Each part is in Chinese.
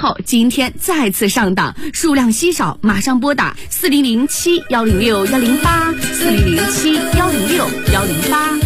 号今天再次上档，数量稀少，马上拨打4007-106-108，4007-106-108。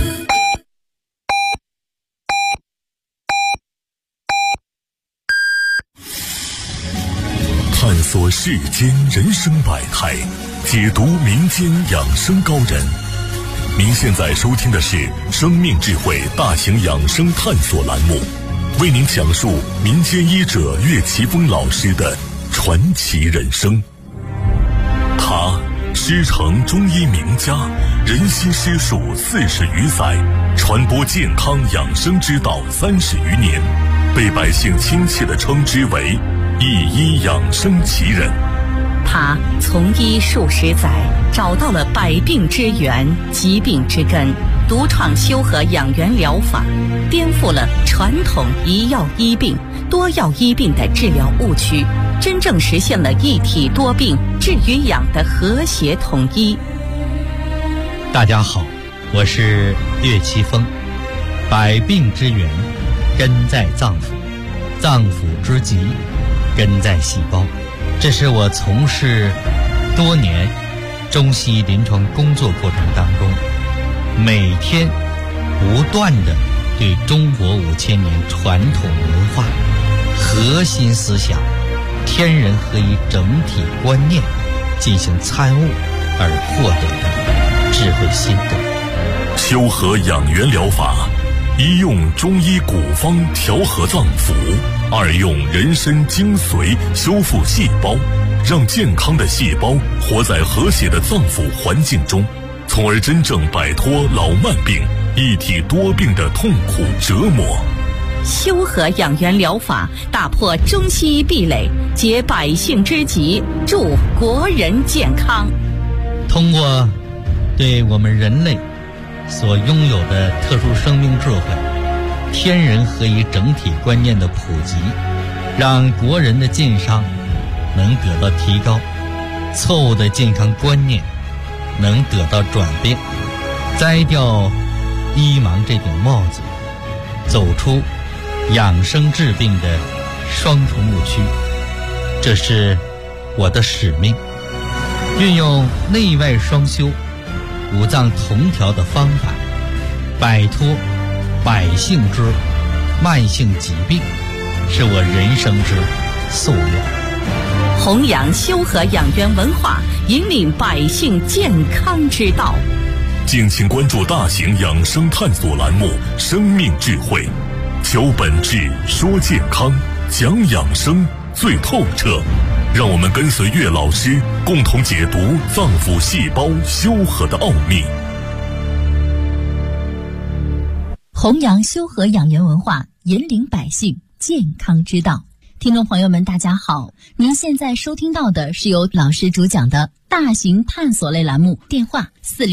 探索世间人生百态，解读民间养生高人。您现在收听的是生命智慧大型养生探索栏目，为您讲述民间医者岳奇峰老师的传奇人生。他师承中医名家，人心师术40余载，传播健康养生之道30余年，被百姓亲切地称之为一医养生奇人。 他从医数十载，找到了百病之源、疾病之根，独创修和养元疗法，颠覆了传统一药医病、多药医病的治疗误区，真正实现了一体多病、治与养的和谐统一。 大家好，我是岳奇峰。百病之源根在脏腑，脏腑之疾根在细胞。这是我从事多年中西医临床工作过程当中，每天不断地对中国5000年传统文化核心思想天人合一整体观念进行参悟而获得的智慧心得。 修和养元疗法，一用中医古方调和脏腑，二用人参精髓修复细胞，让健康的细胞活在和谐的脏腑环境中，从而真正摆脱老慢病、一体多病的痛苦折磨。 修和养元疗法打破中西医壁垒，解百姓之急，助国人健康。 通过对我们人类所拥有的特殊生命智慧、天人合一整体观念的普及，让国人的健康能得到提高，错误的健康观念能得到转变，摘掉医盲这顶帽子，走出养生治病的双重误区。这是我的使命，运用内外双修、五脏同调的方法，摆脱百姓之慢性疾病，是我人生之夙愿。 弘扬修和养元文化，引领百姓健康之道。 敬请关注大型养生探索栏目《生命智慧》，求本质，说健康，讲养生最透彻。让我们跟随岳老师，共同解读脏腑细胞修和的奥秘。 弘扬修和养元文化，引领百姓健康之道。听众朋友们，大家好，您现在收听到的是由老师主讲的大型探索类栏目，电话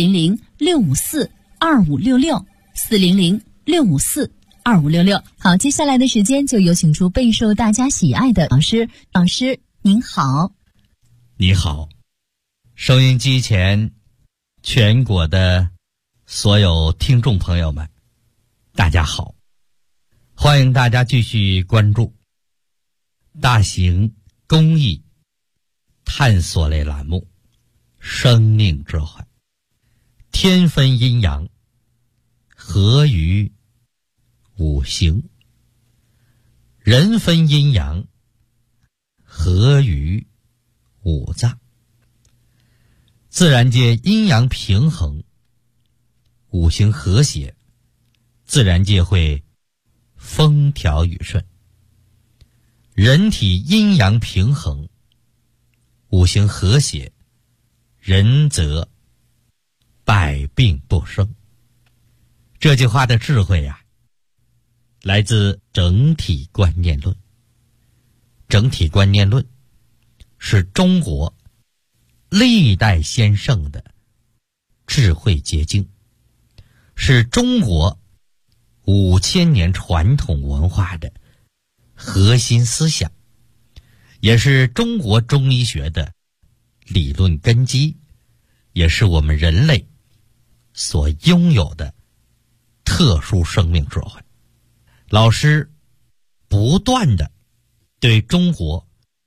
400-654-2566，400-654-2566。好，接下来的时间就有请出备受大家喜爱的老师。老师您好。 你好，收音机前全国的所有听众朋友们，大家好，欢迎大家继续关注大型公益探索类栏目《生命智慧》。天分阴阳，合于五行；人分阴阳，合于五脏。自然界阴阳平衡，五行和谐，自然界会风调雨顺。人体阴阳平衡，五行和谐，人则百病不生。这句话的智慧啊，来自整体观念论。整体观念论是中国历代先圣的智慧结晶，是中国5000年传统文化的核心思想，也是中国中医学的理论根基，也是我们人类所拥有的特殊生命智慧。老师不断的对中国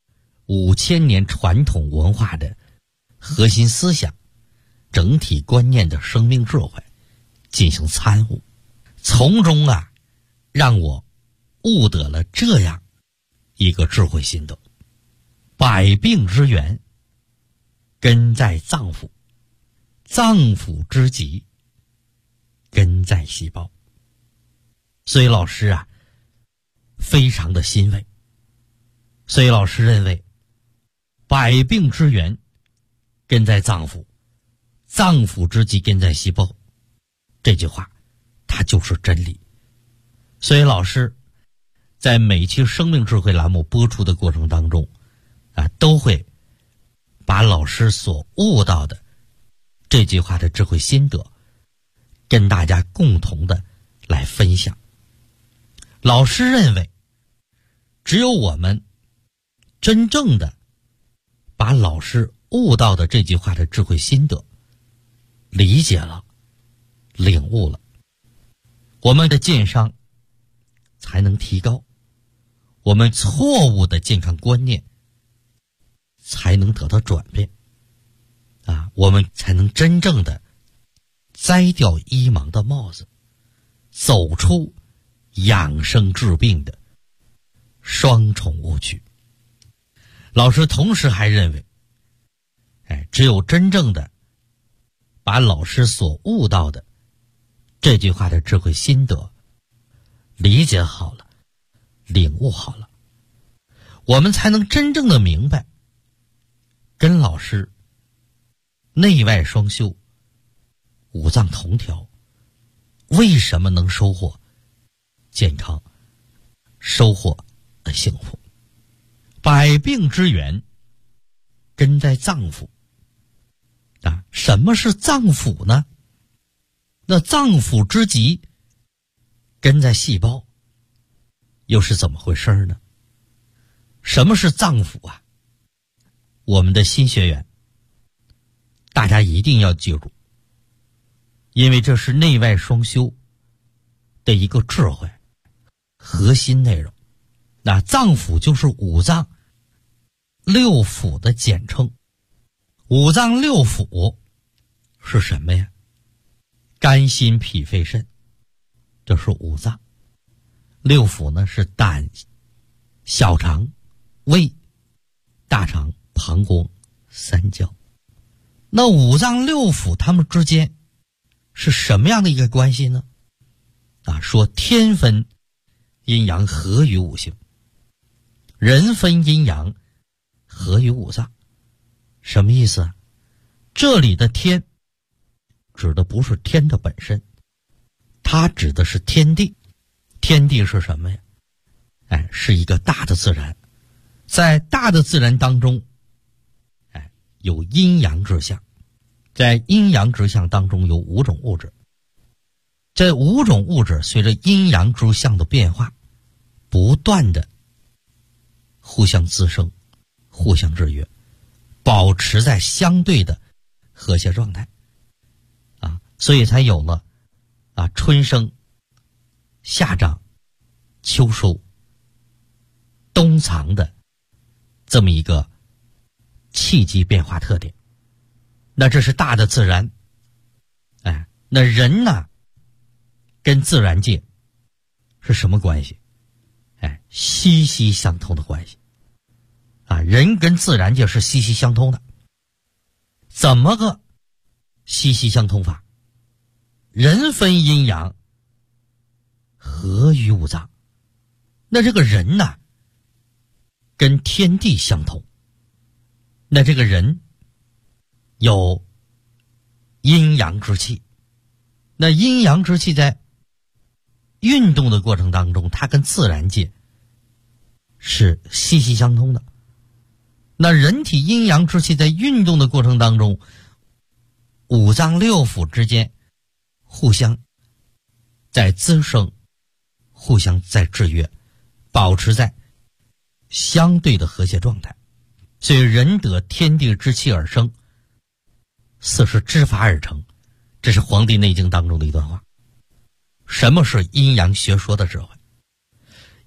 5000年传统文化的核心思想、整体观念的生命智慧进行参悟，从中让我悟得了这样一个智慧心得：百病之源根在脏腑，脏腑之疾根在细胞。所以老师非常的欣慰。所以老师认为，百病之源根在脏腑，脏腑之疾根在细胞，这句话它就是真理。所以老师在每期生命智慧栏目播出的过程当中都会把老师所悟到的这句话的智慧心得跟大家共同的来分享。老师认为，只有我们真正的把老师悟到的这句话的智慧心得理解了、领悟了，我们的健商才能提高，我们错误的健康观念才能得到转变我们才能真正的摘掉医盲的帽子，走出养生治病的双重误区。老师同时还认为，只有真正的把老师所悟到的这句话的智慧心得理解好了、领悟好了，我们才能真正的明白，跟老师内外双修、五脏同调为什么能收获健康、收获幸福。百病之源根在脏腑什么是脏腑呢？那脏腑之疾根在细胞，又是怎么回事呢？什么是脏腑我们的新学员大家一定要记住，因为这是内外双修的一个智慧核心内容。那脏腑就是五脏六腑的简称。五脏六腑是什么呀？肝心脾肺肾，这是五脏。六腑呢是胆、小肠、胃、大肠、膀胱、三焦。那五脏六腑它们之间是什么样的一个关系呢？说天分阴阳合于五行，人分阴阳合于五脏。什么意思这里的天指的不是天的本身，它指的是天地。天地是什么呀？是一个大的自然。在大的自然当中有阴阳之象，在阴阳之象当中有5种物质。这5种物质随着阴阳之象的变化不断的互相滋生、互相制约，保持在相对的和谐状态所以才有了春生、夏长、秋收、冬藏的这么一个气机变化特点。那这是大的自然。那人呢跟自然界是什么关系？息息相通的关系人跟自然界是息息相通的。怎么个息息相通法？人分阴阳合于五脏。那这个人呢跟天地相同。那这个人有阴阳之气。那阴阳之气在运动的过程当中，它跟自然界是息息相通的。那人体阴阳之气在运动的过程当中，五脏六腑之间互相在滋生，互相在制约，保持在相对的和谐状态。所以人得天地之气而生，四时之法而成，这是《黄帝内经》当中的一段话。什么是阴阳学说的智慧？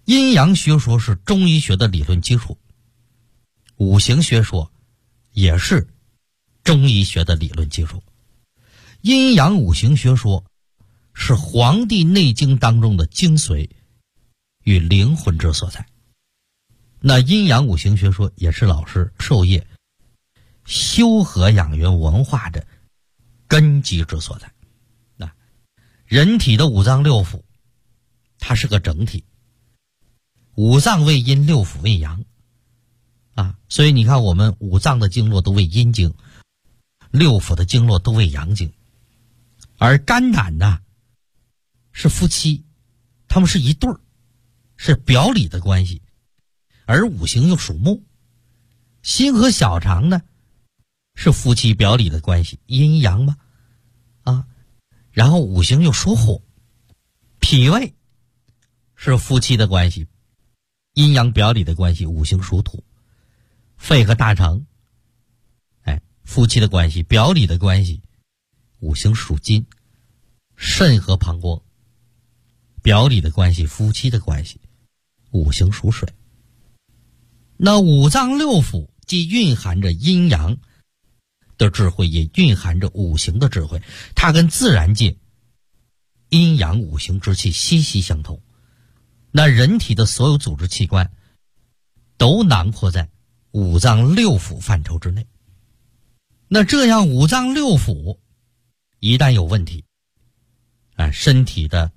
阴阳学说是中医学的理论基础，五行学说也是中医学的理论基础。阴阳五行学说是《黄帝内经》当中的精髓与灵魂之所在。那阴阳五行学说也是老师授业修和养元文化的根基之所在。那人体的五脏六腑它是个整体，五脏为阴，六腑为阳啊，所以你看我们五脏的经络都为阴经，六腑的经络都为阳经。而肝胆呢是夫妻，他们是一对儿，是表里的关系。而五行又属木，心和小肠呢是夫妻表里的关系，阴阳嘛啊，然后五行又属火，脾胃是夫妻的关系，阴阳表里的关系，五行属土。肺和大肠夫妻的关系，表里的关系，五行属金。肾和膀胱表里的关系，夫妻的关系，五行属水。那五脏六腑既蕴含着阴阳的智慧，也蕴含着五行的智慧，它跟自然界阴阳五行之气息息相通。那人体的所有组织器官都囊括在五脏六腑范畴之内。那这样五脏六腑一旦有问题，身体的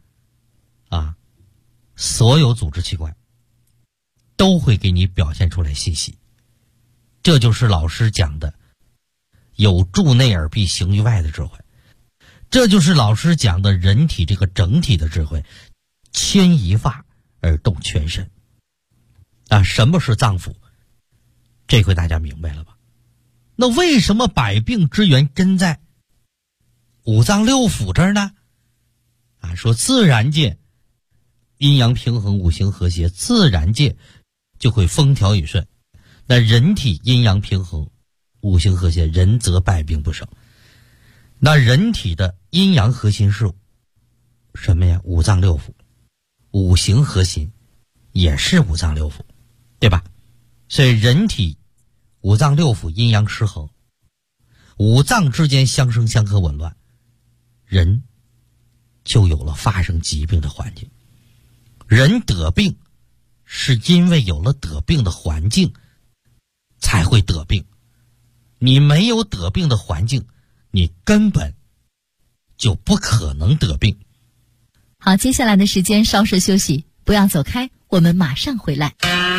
所有组织器官都会给你表现出来信息。这就是老师讲的有助内而必行于外的智慧，这就是老师讲的人体这个整体的智慧，牵一发而动全身。什么是脏腑？这回大家明白了吧？那为什么百病之源真在五脏六腑这儿呢？说自然界阴阳平衡，五行和谐，自然界就会风调雨顺。那人体阴阳平衡，五行和谐，人则百病不生。那人体的阴阳核心是什么呀？五脏六腑。五行核心也是五脏六腑，对吧？所以人体五脏六腑阴阳失衡，五脏之间相生相克紊乱，人就有了发生疾病的环境。人得病是因为有了得病的环境才会得病，你没有得病的环境，你根本就不可能得病。 好，接下来的时间稍事休息，不要走开，我们马上回来。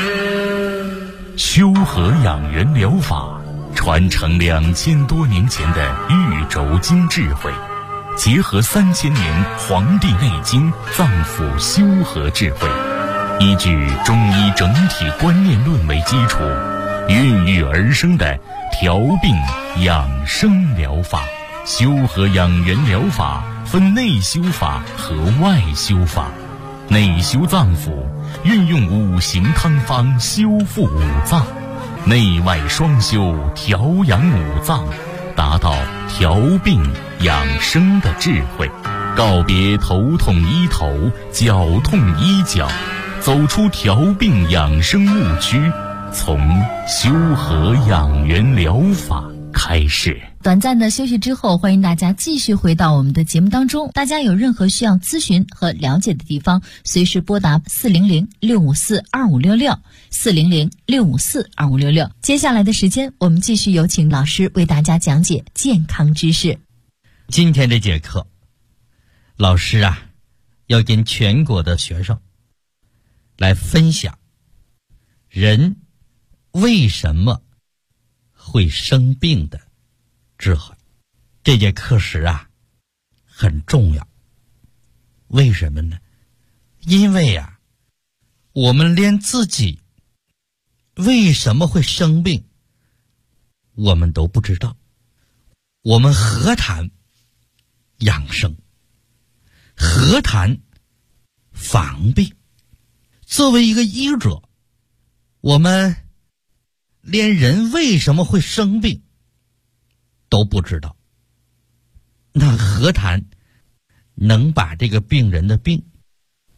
修和养元疗法传承2000多年前的玉轴经智慧，结合3000年《黄帝内经》脏腑修和智慧，依据中医整体观念论为基础，孕育而生的调病养生疗法。修和养元疗法分内修法和外修法。内修脏腑，运用五行汤方修复五脏，内外双修调养五脏，达到调病养生的智慧，告别头痛医头，脚痛医脚，走出调病养生误区，从修和养元疗法开始。 短暂的休息之后，欢迎大家继续回到我们的节目当中。大家有任何需要咨询和了解的地方，随时拨打400-654-2566 400-654-2566。接下来的时间，我们继续有请老师为大家讲解健康知识。 今天这节课，老师要跟全国的学生来分享人为什么会生病的智慧。这节课时很重要。为什么呢？因为我们连自己为什么会生病我们都不知道，我们何谈养生，何谈防病？作为一个医者，我们连人为什么会生病都不知道，那何谈能把这个病人的病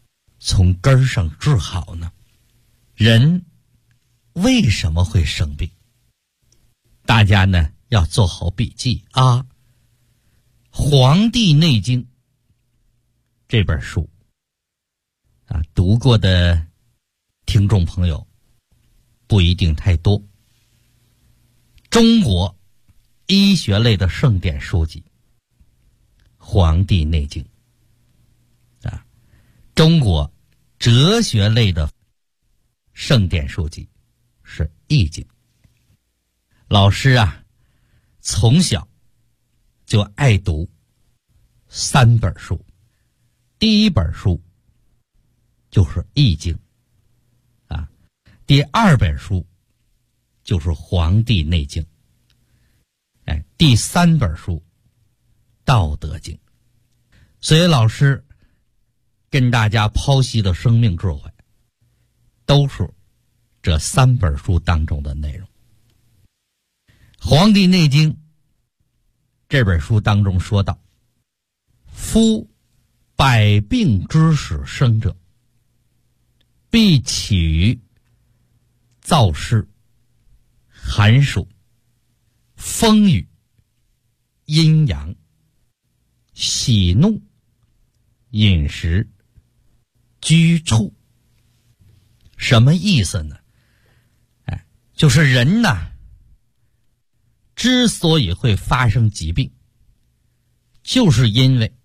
从根儿上治好呢？人为什么会生病？大家呢要做好笔记啊。《黄帝内经》这本书啊，读过的听众朋友不一定太多。中国医学类的圣典书籍《黄帝内经》啊，中国哲学类的圣典书籍是《易经》。老师啊，从小就爱读3本书，第一本书就是《易经》啊，第2本书就是《黄帝内经》，第3本书《道德经》。所以老师跟大家剖析的生命智慧，都是这3本书当中的内容。《黄帝内经》这本书当中说道：夫百病之始生者，必起于燥湿、寒暑、风雨、阴阳、喜怒、饮食、居处。什么意思呢？就是人呐，之所以会发生疾病，就是因为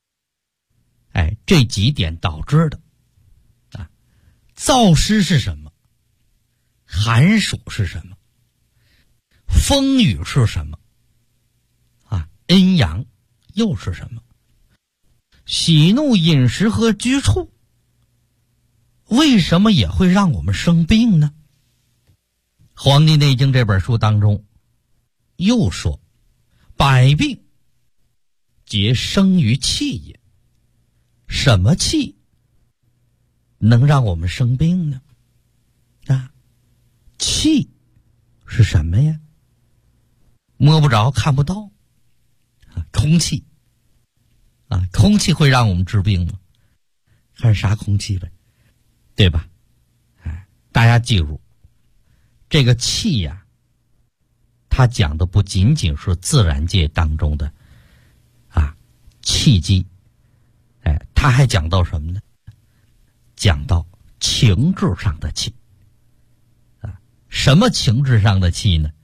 这几点导致的啊。燥湿是什么？寒暑是什么？风雨是什么？啊，阴阳又是什么？喜怒饮食和居处为什么也会让我们生病呢？《黄帝内经》这本书当中又说：百病皆生于气也。什么气能让我们生病呢？啊，气是什么呀？摸不着看不到啊，空气啊，空气会让我们治病吗？还是啥空气呗，对吧？大家记住，这个气呀，它讲的不仅仅是自然界当中的气机，他还讲到什么呢？讲到情志上的气啊。什么情志上的气呢？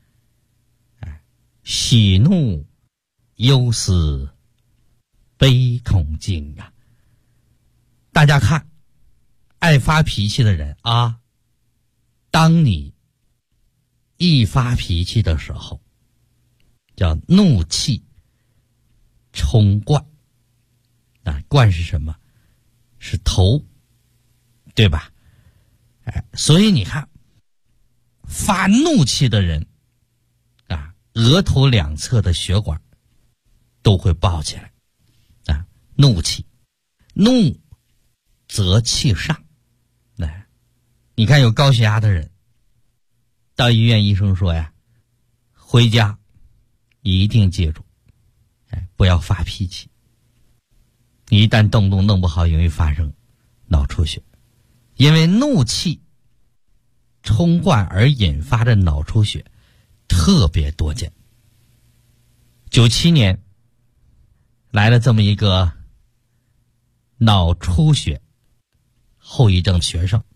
喜怒忧思悲恐惊啊。大家看，爱发脾气的人啊，当你一发脾气的时候，叫怒气冲冠啊。冠是什么？是头，对吧？所以你看，发怒气的人啊，额头两侧的血管都会爆起来啊。怒气，怒则气上。你看有高血压的人到医院，医生说呀，回家一定记住，不要发脾气。你一旦动不动弄不好，容易发生脑出血，因为怒气冲冠而引发的脑出血特别多见。97年来了这么一个脑出血后遗症学生，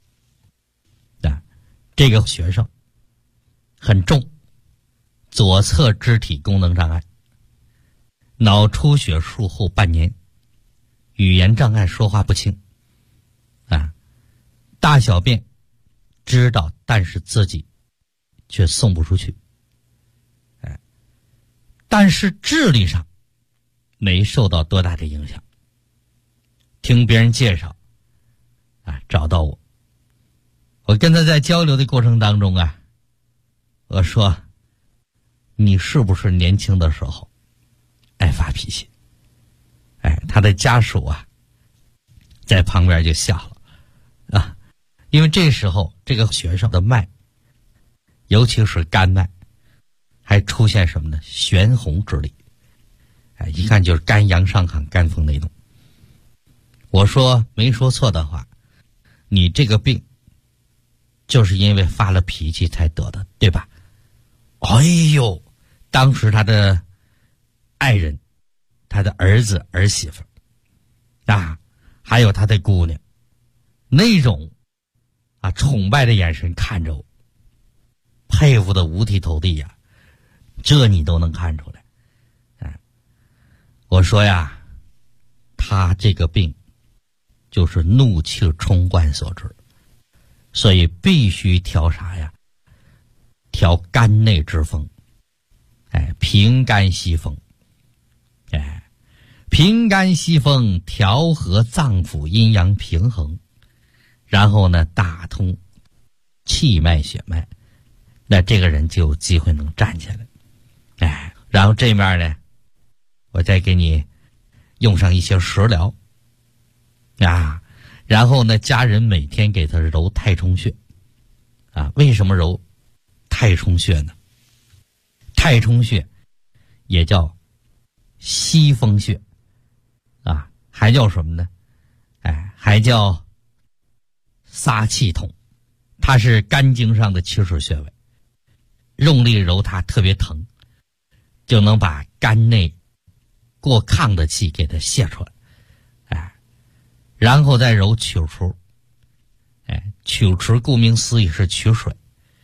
这个学生很重，左侧肢体功能障碍，脑出血术后半年，语言障碍，说话不清大小便知道，但是自己却送不出去。但是智力上没受到多大的影响。听别人介绍找到我跟他在交流的过程当中我说，你是不是年轻的时候爱发脾气？他的家属在旁边就笑了因为这时候这个学生的脉，尤其是肝脉，还出现什么呢？悬红之力，一看就是肝阳上亢，肝风内动。我说没说错的话， 你这个病就是因为发了脾气才得的，对吧？哎呦，当时他的爱人，他的儿子儿媳妇啊，还有他的姑娘，那种崇拜的眼神看着我，佩服的五体投地呀，这你都能看出来。我说呀，他这个病就是怒气冲冠所致，所以必须调啥呀？调肝内之风，平肝息风，平肝息风，调和脏腑阴阳平衡，然后呢，打通气脉血脉，那这个人就有机会能站起来。然后这面呢，我再给你用上一些食疗然后呢，家人每天给他揉太冲穴为什么揉太冲穴呢？太冲穴也叫息风穴还叫什么呢？还叫撒气筒，它是肝经上的起始穴位，用力揉它特别疼，就能把肝内过亢的气给它泄出来。然后再揉曲池，曲池顾名思义是取水，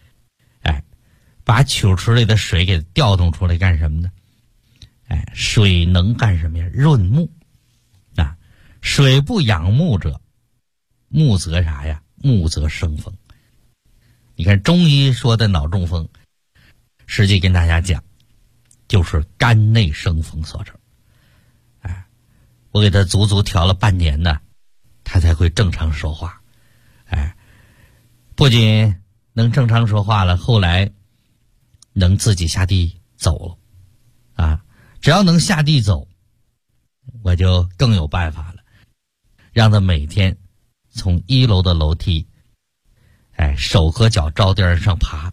把曲池里的水给调动出来干什么呢？水能干什么呀？润目水不养目者，目则啥呀？目则生风。你看中医说的脑中风，实际跟大家讲，就是肝内生风所致。我给他足足调了半年呢，他才会正常说话。不仅能正常说话了，后来能自己下地走了只要能下地走，我就更有办法了，让他每天从1楼的楼梯手和脚着地上爬，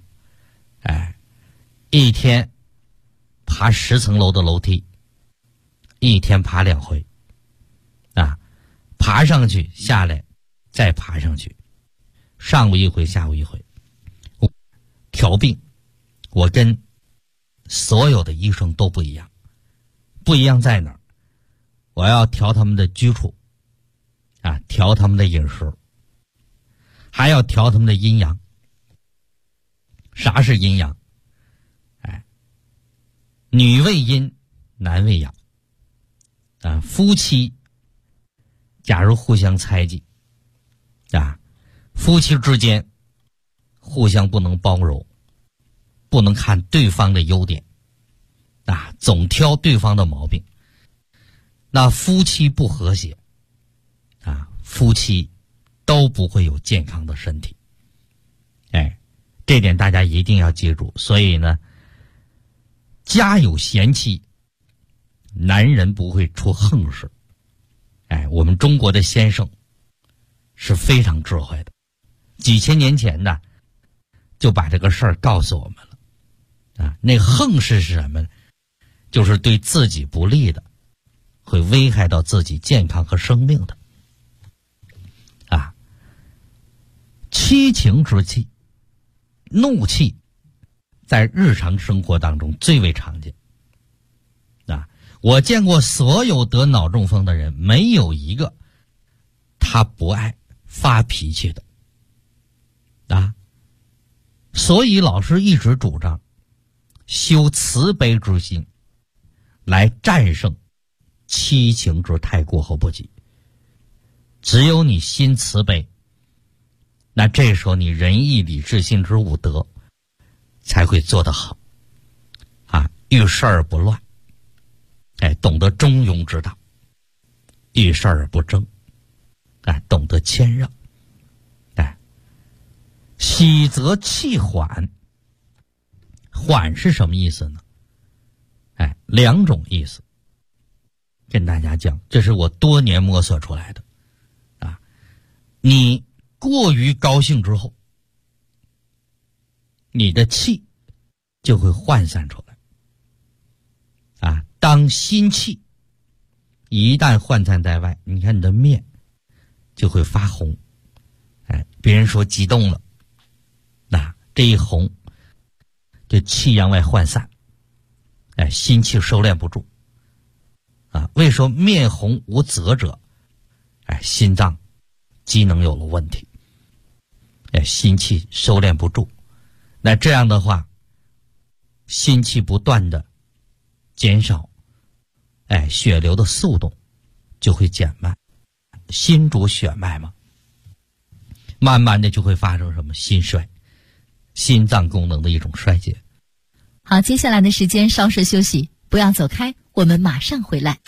一天爬10层楼的楼梯，一天爬2回爬上去下来再爬上去，上午一回下午一回。调病我跟所有的医生都不一样，不一样在哪儿？我要调他们的居处调他们的饮食，还要调他们的阴阳。啥是阴阳？女为阴，男为阳夫妻假如互相猜忌夫妻之间互相不能包容，不能看对方的优点总挑对方的毛病，那夫妻不和谐夫妻都不会有健康的身体。这点大家一定要记住。所以呢，家有贤妻，男人不会出横事。我们中国的先生是非常智慧的，几千年前呢就把这个事儿告诉我们了那横事是什么呢？就是对自己不利的，会危害到自己健康和生命的七情之气，怒气在日常生活当中最为常见我见过所有得脑中风的人，没有一个他不爱发脾气的所以老师一直主张修慈悲之心，来战胜七情之太过和不及。只有你心慈悲，那这时候你仁义礼智信之五德才会做得好遇事而不乱，懂得中庸之道，遇事而不争，懂得谦让，喜则气缓。缓是什么意思呢？2种意思，跟大家讲，这是我多年摸索出来的你过于高兴之后，你的气就会涣散出来当心气一旦涣散在外，你看你的面就会发红别人说激动了，这一红，就气阳外涣散，心气收敛不住。为说面红无泽者，心脏机能有了问题，心气收敛不住。那这样的话，心气不断的减少，血流的速度就会减慢。心主血脉嘛，慢慢的就会发生什么心衰，心脏功能的一种衰竭。 好，接下来的时间稍事休息，不要走开，我们马上回来。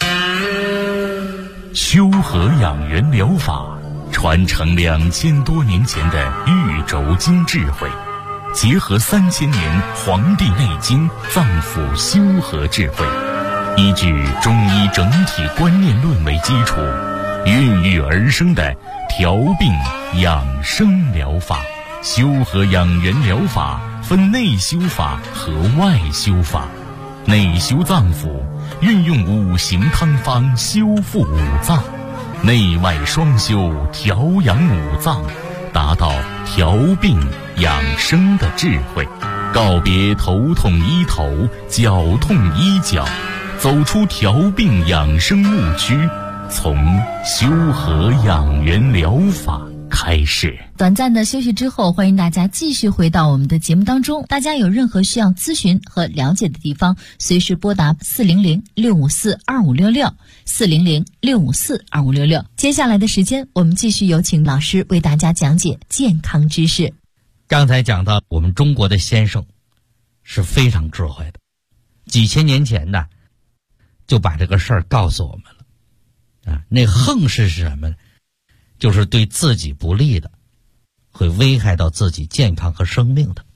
修和养元疗法传承2000多年前的玉轴经智慧，结合3000年《黄帝内经》脏腑修和智慧，依据中医整体观念论为基础，孕育而生的调病养生疗法。修和养元疗法分内修法和外修法。内修脏腑，运用5行汤方修复5脏；内外双修，调养5脏，达到调病养生的智慧。告别头痛医头，脚痛医脚，走出调病养生误区，从修和养元疗法开始。 短暂的休息之后，欢迎大家继续回到我们的节目当中。大家有任何需要咨询和了解的地方，随时拨打400-654-2566 400-654-2566。接下来的时间，我们继续有请老师为大家讲解健康知识。 刚才讲到我们中国的先生是非常智慧的，几千年前呢就把这个事儿告诉我们了。那横是什么呢？就是对自己不利的，会危害到自己健康和生命的。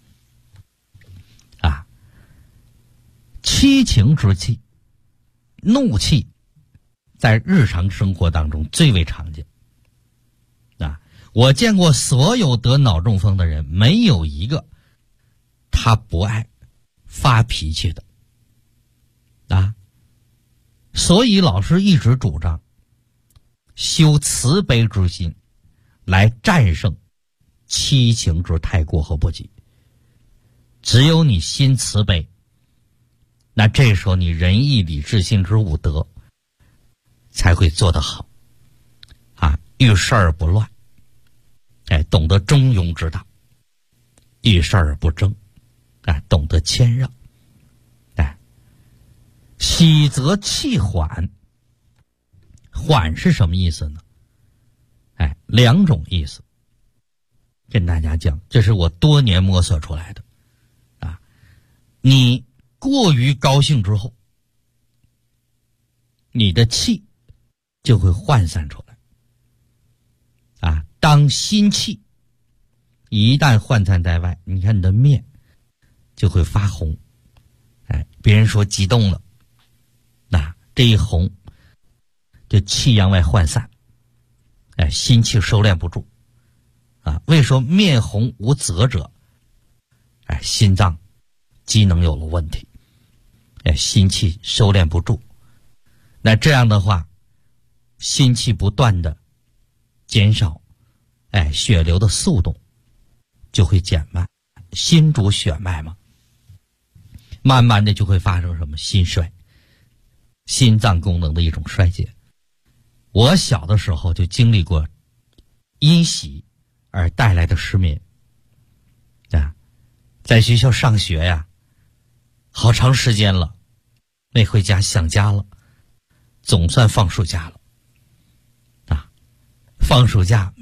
七情之气，怒气在日常生活当中最为常见。我见过所有得脑中风的人，没有一个他不爱发脾气的。所以老师一直主张修慈悲之心，来战胜七情之太过和不及。只有你心慈悲，那这时候你仁义礼智信之五德才会做得好。遇事而不乱，懂得中庸之道；遇事而不争，懂得谦让。喜则气缓。缓是什么意思呢？两种意思，跟大家讲，这是我多年摸索出来的。你过于高兴之后，你的气就会涣散出来。当心气一旦涣散在外，你看你的面就会发红。别人说激动了，这一红，就气阳外涣散，心气收敛不住。为说面红无泽者，心脏机能有了问题，心气收敛不住。那这样的话，心气不断的减少，血流的速度就会减慢。心主血脉嘛，慢慢的就会发生什么心衰，心脏功能的一种衰竭。我小的时候就经历过因喜而带来的失眠。在学校上学呀，好长时间了没回家，想家了，总算放暑假了。放暑假